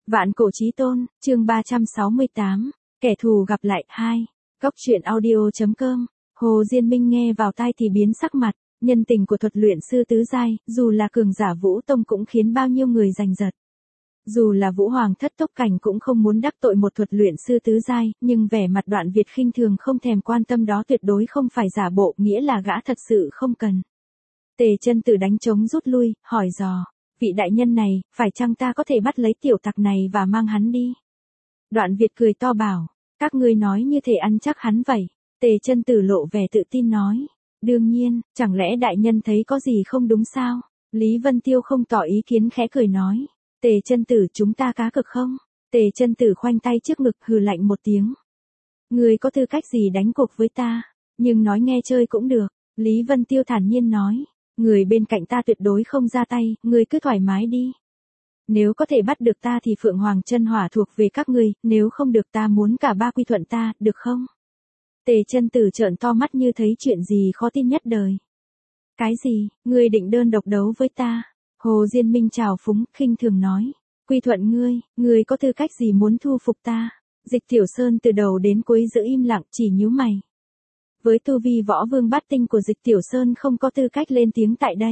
Vạn cổ chí tôn, chương 368, kẻ thù gặp lại 2. Góc truyện audio.com. Hồ Diên Minh nghe vào tai thì biến sắc mặt, nhân tình của thuật luyện sư tứ giai, dù là cường giả Vũ Tông cũng khiến bao nhiêu người giành giật. Dù là Vũ Hoàng thất tốc cảnh cũng không muốn đắc tội một thuật luyện sư tứ giai, nhưng vẻ mặt Đoạn Việt khinh thường không thèm quan tâm đó tuyệt đối không phải giả bộ, nghĩa là gã thật sự không cần. Tề Chân Tử đánh trống rút lui, hỏi dò, vị đại nhân này, phải chăng ta có thể bắt lấy tiểu tặc này và mang hắn đi? Đoạn Việt cười to bảo, các ngươi nói như thể ăn chắc hắn vậy. Tề Chân Tử lộ vẻ tự tin nói, đương nhiên, chẳng lẽ đại nhân thấy có gì không đúng sao? Lý Vân Tiêu không tỏ ý kiến khẽ cười nói, Tề Chân Tử chúng ta cá cực không? Tề Chân Tử khoanh tay trước ngực hừ lạnh một tiếng. Ngươi có tư cách gì đánh cuộc với ta? Nhưng nói nghe chơi cũng được. Lý Vân Tiêu thản nhiên nói, người bên cạnh ta tuyệt đối không ra tay, ngươi cứ thoải mái đi. Nếu có thể bắt được ta thì Phượng Hoàng Chân Hỏa thuộc về các ngươi, nếu không được ta muốn cả ba quy thuận ta, được không? Tề Chân Tử trợn to mắt như thấy chuyện gì khó tin nhất đời. Cái gì, ngươi định đơn độc đấu với ta? Hồ Diên Minh trào phúng, khinh thường nói, quy thuận ngươi có tư cách gì muốn thu phục ta? Dịch Tiểu Sơn từ đầu đến cuối giữ im lặng, chỉ nhíu mày. Với tu vi võ vương bát tinh của Dịch Tiểu Sơn không có tư cách lên tiếng tại đây.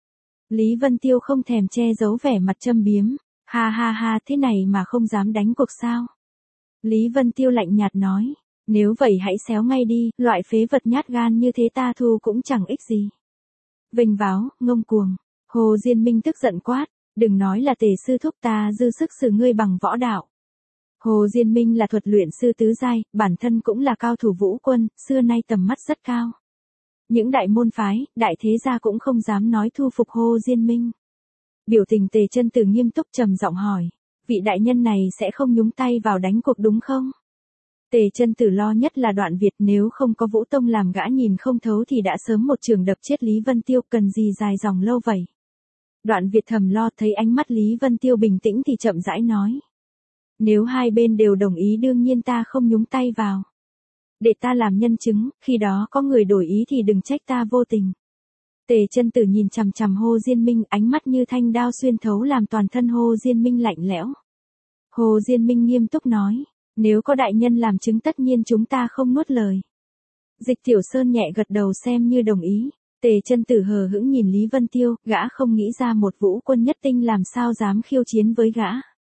Lý Vân Tiêu không thèm che giấu vẻ mặt châm biếm, ha ha ha, thế này mà không dám đánh cuộc sao? Lý Vân Tiêu lạnh nhạt nói, nếu vậy hãy xéo ngay đi, loại phế vật nhát gan như thế ta thu cũng chẳng ích gì. Vênh váo, ngông cuồng. Hồ Diên Minh tức giận quát, đừng nói là Tề sư thúc, ta dư sức xử ngươi bằng võ đạo. Hồ Diên Minh là thuật luyện sư tứ giai, bản thân cũng là cao thủ vũ quân, xưa nay tầm mắt rất cao. Những đại môn phái, đại thế gia cũng không dám nói thu phục Hồ Diên Minh. Biểu tình Tề Chân Tử nghiêm túc trầm giọng hỏi, vị đại nhân này sẽ không nhúng tay vào đánh cuộc đúng không? Tề Chân Tử lo nhất là Đoạn Việt, nếu không có Vũ Tông làm gã nhìn không thấu thì đã sớm một trường đập chết Lý Vân Tiêu, cần gì dài dòng lâu vậy. Đoạn Việt thầm lo, thấy ánh mắt Lý Vân Tiêu bình tĩnh thì chậm rãi nói, nếu hai bên đều đồng ý đương nhiên ta không nhúng tay vào. Để ta làm nhân chứng, khi đó có người đổi ý thì đừng trách ta vô tình. Tề Chân Tử nhìn chằm chằm Hồ Diên Minh, ánh mắt như thanh đao xuyên thấu làm toàn thân Hồ Diên Minh lạnh lẽo. Hồ Diên Minh nghiêm túc nói, nếu có đại nhân làm chứng tất nhiên chúng ta không nuốt lời. Dịch Tiểu Sơn nhẹ gật đầu xem như đồng ý. Tề Chân Tử hờ hững nhìn Lý Vân Tiêu, gã không nghĩ ra một vũ quân nhất tinh làm sao dám khiêu chiến với gã.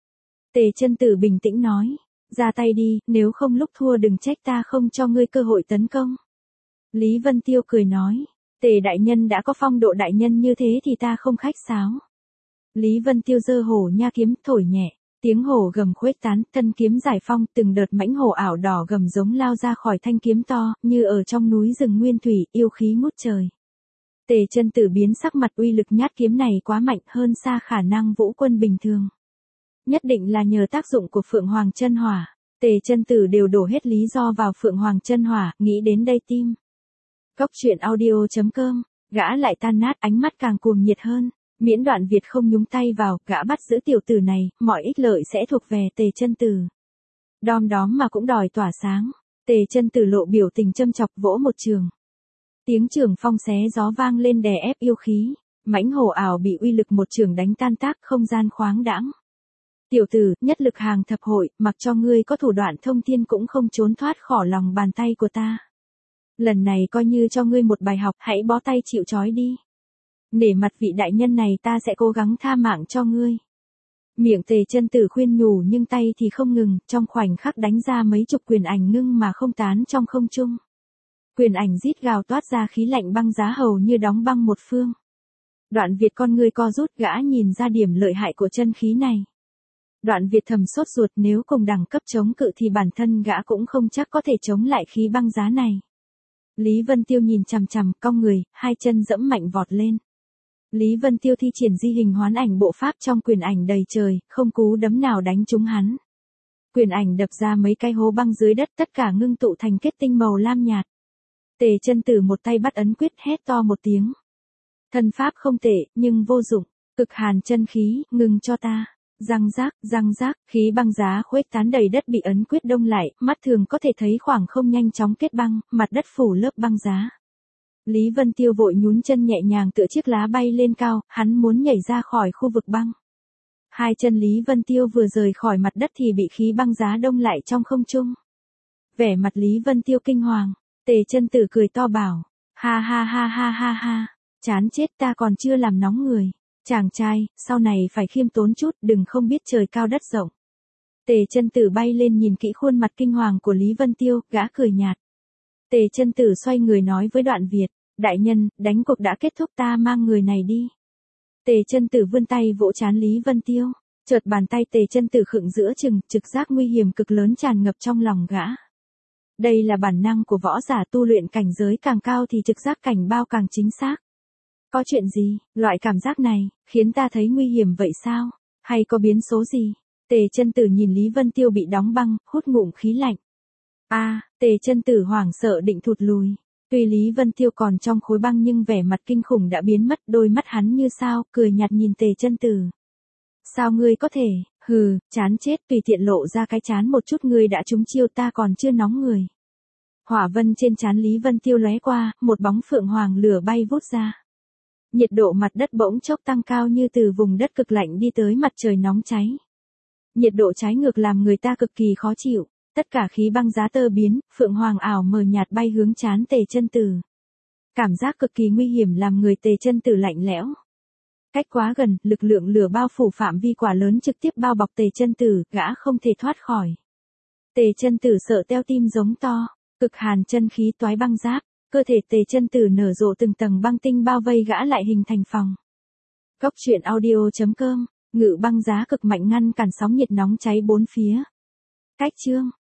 Tề Chân Tử bình tĩnh nói, ra tay đi, nếu không lúc thua đừng trách ta không cho ngươi cơ hội tấn công. Lý Vân Tiêu cười nói, Tề đại nhân đã có phong độ đại nhân như thế thì ta không khách sáo. Lý Vân Tiêu giơ hổ nha kiếm thổi nhẹ, tiếng hổ gầm khuếch tán, thân kiếm giải phong, từng đợt mãnh hổ ảo đỏ gầm giống lao ra khỏi thanh kiếm to, như ở trong núi rừng nguyên thủy, yêu khí ngút trời. Tề Chân Tử biến sắc mặt, uy lực nhát kiếm này quá mạnh, hơn xa khả năng vũ quân bình thường. Nhất định là nhờ tác dụng của Phượng Hoàng Chân Hỏa. Tề Chân Tử đều đổ hết lý do vào Phượng Hoàng Chân Hỏa, nghĩ đến đây tim. Góc truyện audio.com, gã lại tan nát, ánh mắt càng cuồng nhiệt hơn. Miễn Đoạn Việt không nhúng tay vào, gã bắt giữ tiểu tử này, mọi ích lợi sẽ thuộc về Tề Chân Tử. Đom đóm mà cũng đòi tỏa sáng. Tề Chân Tử lộ biểu tình châm chọc, vỗ một trường. Tiếng trường phong xé gió vang lên đè ép yêu khí. Mãnh hổ ảo bị uy lực một trường đánh tan tác, không gian khoáng đãng. Tiểu tử, nhất lực hàng thập hội, mặc cho ngươi có thủ đoạn thông thiên cũng không trốn thoát khỏi lòng bàn tay của ta. Lần này coi như cho ngươi một bài học, hãy bó tay chịu trói đi. Nể mặt vị đại nhân này ta sẽ cố gắng tha mạng cho ngươi. Miệng Tề Chân Tử khuyên nhủ nhưng tay thì không ngừng, trong khoảnh khắc đánh ra mấy chục quyền ảnh ngưng mà không tán trong không trung. Quyền ảnh rít gào toát ra khí lạnh băng giá hầu như đóng băng một phương. Đoạn Việt con người co rút, gã nhìn ra điểm lợi hại của chân khí này. Đoạn Việt thầm sốt ruột, nếu cùng đẳng cấp chống cự thì bản thân gã cũng không chắc có thể chống lại khí băng giá này. Lý Vân Tiêu nhìn chằm chằm, cong người, hai chân dẫm mạnh vọt lên. Lý Vân Tiêu thi triển di hình hoán ảnh bộ pháp trong quyền ảnh đầy trời, không cú đấm nào đánh trúng hắn. Quyền ảnh đập ra mấy cái hố băng dưới đất, tất cả ngưng tụ thành kết tinh màu lam nhạt. Tề Chân Tử một tay bắt ấn quyết, hét to một tiếng. Thân pháp không tệ, nhưng vô dụng. Cực hàn chân khí, ngừng cho ta. Răng rác, khí băng giá khuếch tán đầy đất bị ấn quyết đông lại, mắt thường có thể thấy khoảng không nhanh chóng kết băng, mặt đất phủ lớp băng giá. Lý Vân Tiêu vội nhún chân nhẹ nhàng tựa chiếc lá bay lên cao, hắn muốn nhảy ra khỏi khu vực băng. Hai chân Lý Vân Tiêu vừa rời khỏi mặt đất thì bị khí băng giá đông lại trong không trung. Vẻ mặt Lý Vân Tiêu kinh hoàng, Tề Chân Tử cười to bảo, ha ha ha ha ha ha, chán chết, ta còn chưa làm nóng người. Chàng trai, sau này phải khiêm tốn chút, đừng không biết trời cao đất rộng. Tề Chân Tử bay lên nhìn kỹ khuôn mặt kinh hoàng của Lý Vân Tiêu, gã cười nhạt. Tề Chân Tử xoay người nói với Đoạn Việt, đại nhân, đánh cuộc đã kết thúc, ta mang người này đi. Tề Chân Tử vươn tay vỗ trán Lý Vân Tiêu, chợt bàn tay Tề Chân Tử khựng giữa chừng, trực giác nguy hiểm cực lớn tràn ngập trong lòng gã. Đây là bản năng của võ giả, tu luyện cảnh giới càng cao thì trực giác cảnh bao càng chính xác. Có chuyện gì, loại cảm giác này, khiến ta thấy nguy hiểm vậy sao? Hay có biến số gì? Tề Chân Tử nhìn Lý Vân Tiêu bị đóng băng, hút ngụm khí lạnh. Tề Chân Tử hoảng sợ định thụt lùi. Tuy Lý Vân Tiêu còn trong khối băng nhưng vẻ mặt kinh khủng đã biến mất, đôi mắt hắn như sao, cười nhạt nhìn Tề Chân Tử. Sao ngươi có thể, hừ, chán chết, tùy tiện lộ ra cái chán một chút, ngươi đã trúng chiêu, ta còn chưa nóng người. Hỏa vân trên trán Lý Vân Tiêu lóe qua, một bóng phượng hoàng lửa bay vút ra. Nhiệt độ mặt đất bỗng chốc tăng cao như từ vùng đất cực lạnh đi tới mặt trời nóng cháy. Nhiệt độ trái ngược làm người ta cực kỳ khó chịu, tất cả khí băng giá tơ biến, phượng hoàng ảo mờ nhạt bay hướng trán Tề Chân Tử. Cảm giác cực kỳ nguy hiểm làm người Tề Chân Tử lạnh lẽo. Cách quá gần, lực lượng lửa bao phủ phạm vi quả lớn trực tiếp bao bọc Tề Chân Tử, gã không thể thoát khỏi. Tề Chân Tử sợ teo tim giống to, cực hàn chân khí toái băng giáp, cơ thể Tề Chân Tử nở rộ từng tầng băng tinh bao vây gã lại hình thành phòng. Cốc truyện audio.com, ngự băng giá cực mạnh ngăn cản sóng nhiệt nóng cháy bốn phía. Cách chương